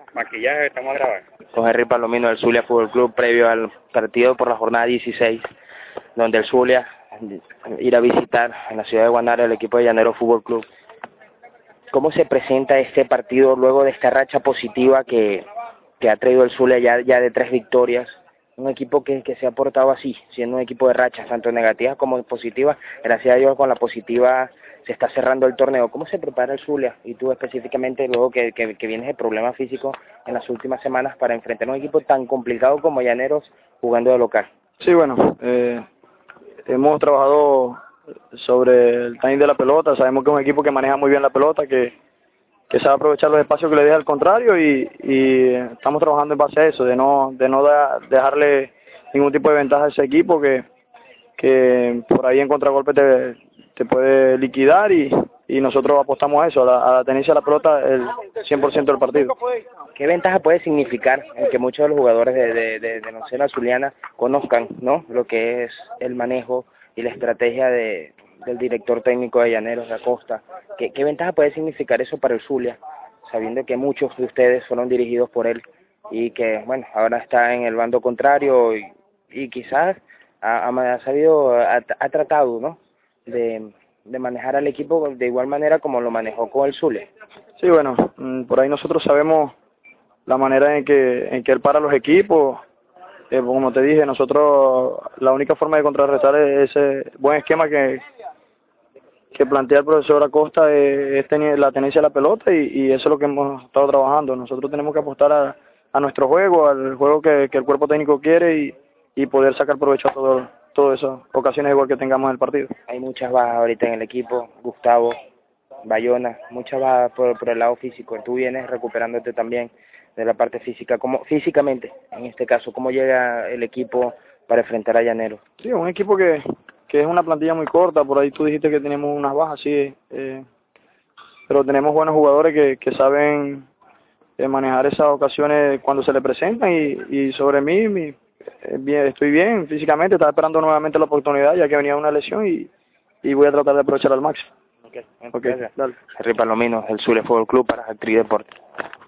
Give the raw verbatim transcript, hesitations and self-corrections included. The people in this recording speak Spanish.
Maquillaje, estamos a grabar. Con Henry Palomino del Zulia Fútbol Club previo al partido por la jornada dieciséis, donde el Zulia irá a visitar en la ciudad de Guanare el equipo de Llaneros Fútbol Club. ¿Cómo se presenta este partido luego de esta racha positiva que, que ha traído el Zulia ya, ya de tres victorias? Un equipo que, que se ha portado así, siendo un equipo de rachas, tanto negativas como positivas. Gracias a Dios con la positiva se está cerrando el torneo. ¿Cómo se prepara el Zulia? Y tú específicamente, luego que, que, que vienes de problemas físicos en las últimas semanas, para enfrentar a un equipo tan complicado como Llaneros jugando de local. Sí, bueno, eh, hemos trabajado sobre el timing de la pelota. Sabemos que es un equipo que maneja muy bien la pelota, que, que sabe aprovechar los espacios que le deja al contrario, y, y estamos trabajando en base a eso, de no de no da, dejarle ningún tipo de ventaja a ese equipo que, que por ahí en contragolpe te, te puede liquidar, y, y nosotros apostamos a eso, a la, a la tenencia de la pelota el cien por ciento del partido. ¿Qué ventaja puede significar en que muchos de los jugadores de, de, de, de la Nacional Zuliana conozcan, ¿no?, lo que es el manejo y la estrategia de, del director técnico de Llaneros, de Acosta? ¿Qué, ¿Qué ventaja puede significar eso para el Zulia, sabiendo que muchos de ustedes fueron dirigidos por él y que, bueno, ahora está en el bando contrario y, y quizás ha, ha sabido, ha, ha tratado, ¿no?, de, de manejar al equipo de igual manera como lo manejó con el Zulia? Sí, bueno, por ahí nosotros sabemos la manera en que en que él para los equipos. Eh, como te dije, nosotros la única forma de contrarrestar ese buen esquema que que plantea el profesor Acosta es, es tener la tenencia de la pelota, y, y eso es lo que hemos estado trabajando. Nosotros tenemos que apostar a, a nuestro juego, al juego que, que el cuerpo técnico quiere, y, y poder sacar provecho a todo, todas esas ocasiones igual que tengamos en el partido. Hay muchas bajas ahorita en el equipo, Gustavo, Bayona, muchas bajas por, por el lado físico. Tú vienes recuperándote también de la parte física. ¿Cómo, físicamente, en este caso, cómo llega el equipo para enfrentar a Llaneros? Sí, un equipo que, que es una plantilla muy corta. Por ahí tú dijiste que tenemos unas bajas, sí, eh, pero tenemos buenos jugadores que, que saben eh, manejar esas ocasiones cuando se le presentan, y, y sobre mí, mi, eh, bien, estoy bien físicamente, estaba esperando nuevamente la oportunidad ya que venía una lesión, y, y voy a tratar de aprovechar al máximo. Okay, okay, dale. Henry Palomino, el Zulia Fútbol Club para Actriz Deportes.